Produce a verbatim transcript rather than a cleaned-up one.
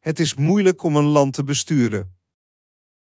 Het is moeilijk om een land te besturen.